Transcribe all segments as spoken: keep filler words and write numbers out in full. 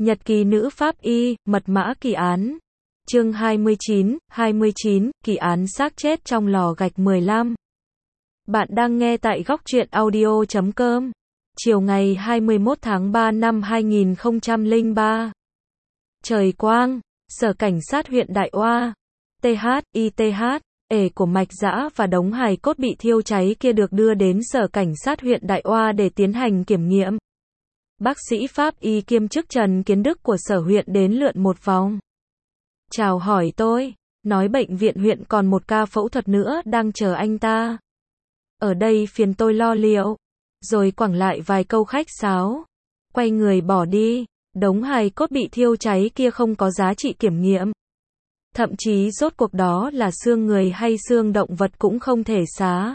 Nhật ký nữ pháp y, mật mã kỳ án. Chương hai mươi chín, hai mươi chín, kỳ án xác chết trong lò gạch mười lăm. Bạn đang nghe tại góc truyện audio chấm com. Chiều ngày hai mươi mốt tháng ba năm hai nghìn không trăm lẻ ba. Trời quang, Sở Cảnh sát huyện Đại Oa, tê hát, i tê hát, ể của Mạch Dã và đống hài cốt bị thiêu cháy kia được đưa đến Sở Cảnh sát huyện Đại Oa để tiến hành kiểm nghiệm. Bác sĩ pháp y kiêm chức Trần Kiến Đức của sở huyện đến lượn một vòng. Chào hỏi tôi, nói bệnh viện huyện còn một ca phẫu thuật nữa đang chờ anh ta. Ở đây phiền tôi lo liệu. Rồi quẳng lại vài câu khách sáo. Quay người bỏ đi, đống hài cốt bị thiêu cháy kia không có giá trị kiểm nghiệm. Thậm chí rốt cuộc đó là xương người hay xương động vật cũng không thể xá.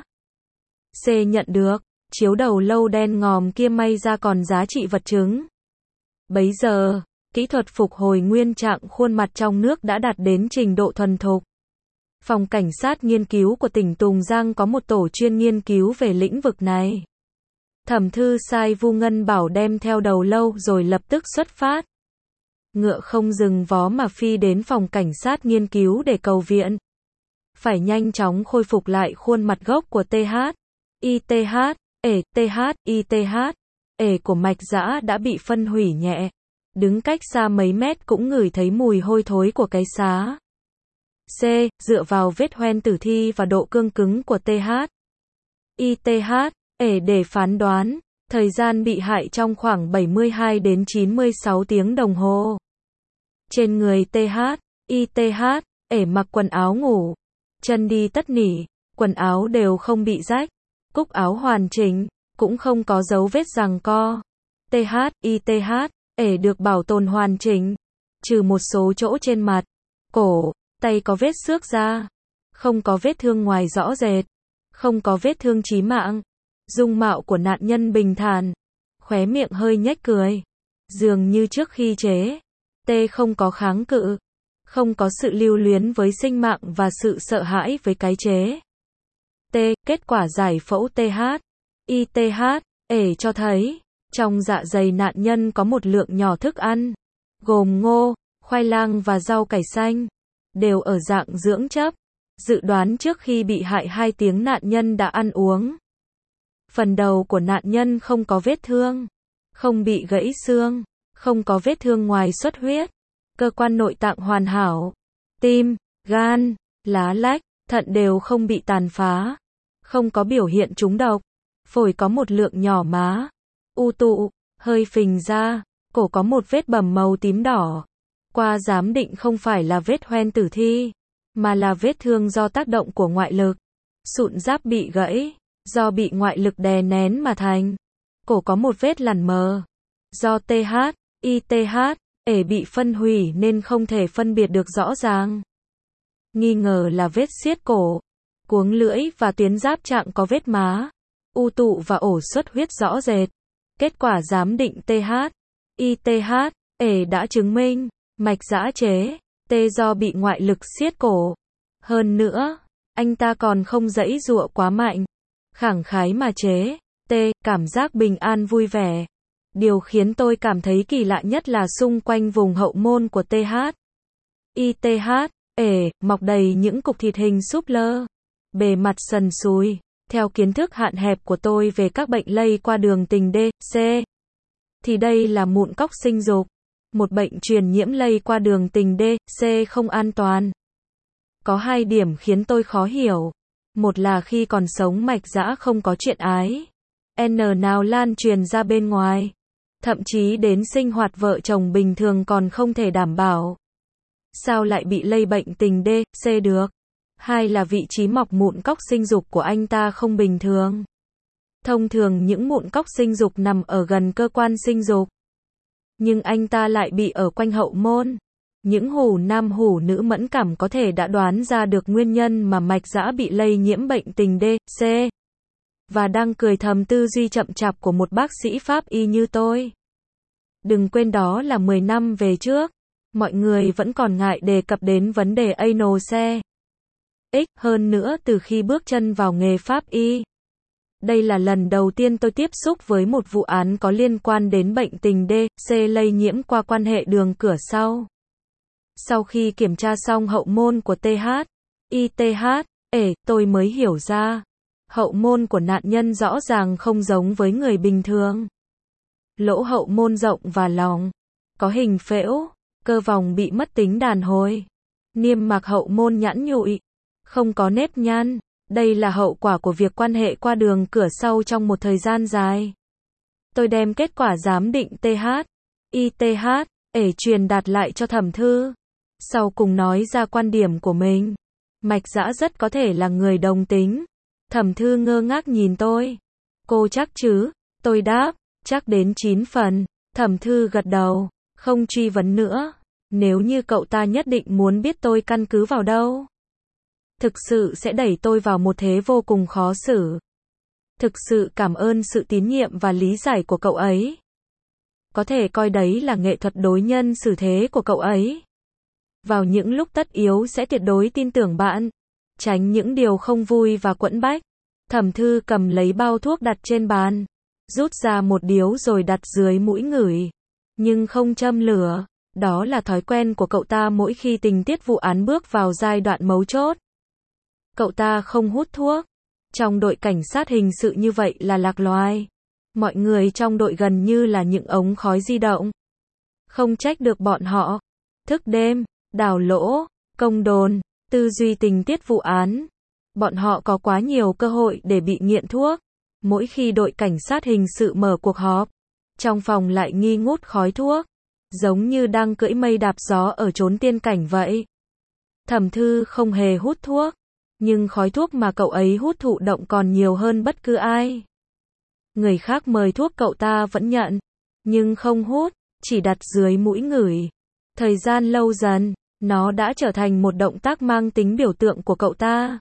C nhận được. Chiếu đầu lâu đen ngòm kia may ra còn giá trị vật chứng. Bấy giờ, kỹ thuật phục hồi nguyên trạng khuôn mặt trong nước đã đạt đến trình độ thuần thục. Phòng Cảnh sát nghiên cứu của tỉnh Tùng Giang có một tổ chuyên nghiên cứu về lĩnh vực này. Thẩm thư sai Vu Ngân Bảo đem theo đầu lâu rồi lập tức xuất phát. Ngựa không dừng vó mà phi đến phòng cảnh sát nghiên cứu để cầu viện. Phải nhanh chóng khôi phục lại khuôn mặt gốc của tê hát, i tê hát. ể, tê hát, i tê hát, ể của Mạch Dã đã bị phân hủy nhẹ. Đứng cách xa mấy mét cũng ngửi thấy mùi hôi thối của cái xá. C. Dựa vào vết hoen tử thi và độ cương cứng của tê hát, i tê hát, ể để phán đoán, thời gian bị hại trong khoảng bảy mươi hai đến chín mươi sáu tiếng đồng hồ. Trên người tê hát, i tê hát, ể mặc quần áo ngủ. Chân đi tất nỉ, quần áo đều không bị rách. Cúc áo hoàn chỉnh, cũng không có dấu vết giằng co. tê hát, i tê hát, ể được bảo tồn hoàn chỉnh, trừ một số chỗ trên mặt, cổ, tay có vết xước da, không có vết thương ngoài rõ rệt, không có vết thương chí mạng. Dung mạo của nạn nhân bình thản, khóe miệng hơi nhếch cười, dường như trước khi chế. T không có kháng cự, không có sự lưu luyến với sinh mạng và sự sợ hãi với cái chế. T. Kết quả giải phẫu tê hát, i tê hát, ể cho thấy, trong dạ dày nạn nhân có một lượng nhỏ thức ăn, gồm ngô, khoai lang và rau cải xanh, đều ở dạng dưỡng chất. Dự đoán trước khi bị hại hai tiếng nạn nhân đã ăn uống. Phần đầu của nạn nhân không có vết thương, không bị gãy xương, không có vết thương ngoài xuất huyết. Cơ quan nội tạng hoàn hảo, tim, gan, lá lách, thận đều không bị tàn phá, không có biểu hiện trúng độc. Phổi có một lượng nhỏ má, u tụ, hơi phình ra, cổ có một vết bầm màu tím đỏ. Qua giám định không phải là vết hoen tử thi, mà là vết thương do tác động của ngoại lực. Sụn giáp bị gãy, do bị ngoại lực đè nén mà thành. Cổ có một vết lằn mờ, do tê hát, i tê hát, ể bị phân hủy nên không thể phân biệt được rõ ràng. Nghi ngờ là vết siết cổ, cuống lưỡi và tuyến giáp trạng có vết má, u tụ và ổ xuất huyết rõ rệt. Kết quả giám định tê hát, i tê hát, ể đã chứng minh, Mạch Dã chế, tê do bị ngoại lực siết cổ. Hơn nữa, anh ta còn không giãy giụa quá mạnh, khẳng khái mà chế, tê, cảm giác bình an vui vẻ. Điều khiến tôi cảm thấy kỳ lạ nhất là xung quanh vùng hậu môn của tê hát, i tê hát, ể, mọc đầy những cục thịt hình súp lơ, bề mặt sần sùi. Theo kiến thức hạn hẹp của tôi về các bệnh lây qua đường tình D, C, thì đây là mụn cóc sinh dục, một bệnh truyền nhiễm lây qua đường tình D, C không an toàn. Có hai điểm khiến tôi khó hiểu. Một là khi còn sống Mạch Dã không có chuyện ái N nào lan truyền ra bên ngoài. Thậm chí đến sinh hoạt vợ chồng bình thường còn không thể đảm bảo. Sao lại bị lây bệnh tình D, C được? Hai là vị trí mọc mụn cóc sinh dục của anh ta không bình thường. Thông thường những mụn cóc sinh dục nằm ở gần cơ quan sinh dục. Nhưng anh ta lại bị ở quanh hậu môn. Những hủ nam hủ nữ mẫn cảm có thể đã đoán ra được nguyên nhân mà Mạch Dã bị lây nhiễm bệnh tình D, C. Và đang cười thầm tư duy chậm chạp của một bác sĩ pháp y như tôi. Đừng quên đó là mười năm về trước. Mọi người vẫn còn ngại đề cập đến vấn đề anal C. X hơn nữa từ khi bước chân vào nghề pháp y. Đây là lần đầu tiên tôi tiếp xúc với một vụ án có liên quan đến bệnh tình D, C lây nhiễm qua quan hệ đường cửa sau. Sau khi kiểm tra xong hậu môn của T H, I T H, ể, tôi mới hiểu ra. Hậu môn của nạn nhân rõ ràng không giống với người bình thường. Lỗ hậu môn rộng và lòng, có hình phễu, cơ vòng bị mất tính đàn hồi. Niêm mạc hậu môn nhẵn nhụi, không có nếp nhăn. Đây là hậu quả của việc quan hệ qua đường cửa sau trong một thời gian dài. Tôi đem kết quả giám định T H, I T H, ể truyền đạt lại cho thẩm thư. Sau cùng nói ra quan điểm của mình. Mạch Dã rất có thể là người đồng tính. Thẩm thư ngơ ngác nhìn tôi. Cô chắc chứ? Tôi đáp, chắc đến chín phần. Thẩm thư gật đầu, không truy vấn nữa. Nếu như cậu ta nhất định muốn biết tôi căn cứ vào đâu, thực sự sẽ đẩy tôi vào một thế vô cùng khó xử. Thực sự cảm ơn sự tín nhiệm và lý giải của cậu ấy. Có thể coi đấy là nghệ thuật đối nhân xử thế của cậu ấy. Vào những lúc tất yếu sẽ tuyệt đối tin tưởng bạn, tránh những điều không vui và quẫn bách. Thẩm thư cầm lấy bao thuốc đặt trên bàn, rút ra một điếu rồi đặt dưới mũi ngửi, nhưng không châm lửa. Đó là thói quen của cậu ta mỗi khi tình tiết vụ án bước vào giai đoạn mấu chốt. Cậu ta không hút thuốc. Trong đội cảnh sát hình sự như vậy là lạc loài. Mọi người trong đội gần như là những ống khói di động. Không trách được bọn họ. Thức đêm, đào lỗ, công đồn, tư duy tình tiết vụ án. Bọn họ có quá nhiều cơ hội để bị nghiện thuốc. Mỗi khi đội cảnh sát hình sự mở cuộc họp, trong phòng lại nghi ngút khói thuốc. Giống như đang cưỡi mây đạp gió ở chốn tiên cảnh vậy. Thẩm thư không hề hút thuốc, nhưng khói thuốc mà cậu ấy hút thụ động còn nhiều hơn bất cứ ai. Người khác mời thuốc cậu ta vẫn nhận, nhưng không hút, chỉ đặt dưới mũi ngửi. Thời gian lâu dần, nó đã trở thành một động tác mang tính biểu tượng của cậu ta.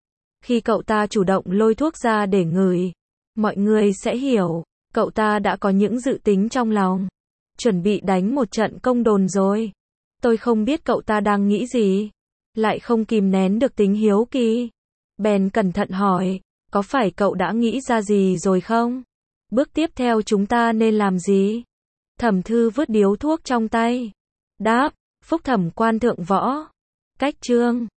Khi cậu ta chủ động lôi thuốc ra để ngửi, mọi người sẽ hiểu, cậu ta đã có những dự tính trong lòng. Chuẩn bị đánh một trận công đồn rồi. Tôi không biết cậu ta đang nghĩ gì. Lại không kìm nén được tính hiếu kỳ. Bèn cẩn thận hỏi, có phải cậu đã nghĩ ra gì rồi không? Bước tiếp theo chúng ta nên làm gì? Thẩm thư vứt điếu thuốc trong tay. Đáp, phúc thẩm quan thượng võ. Cách chương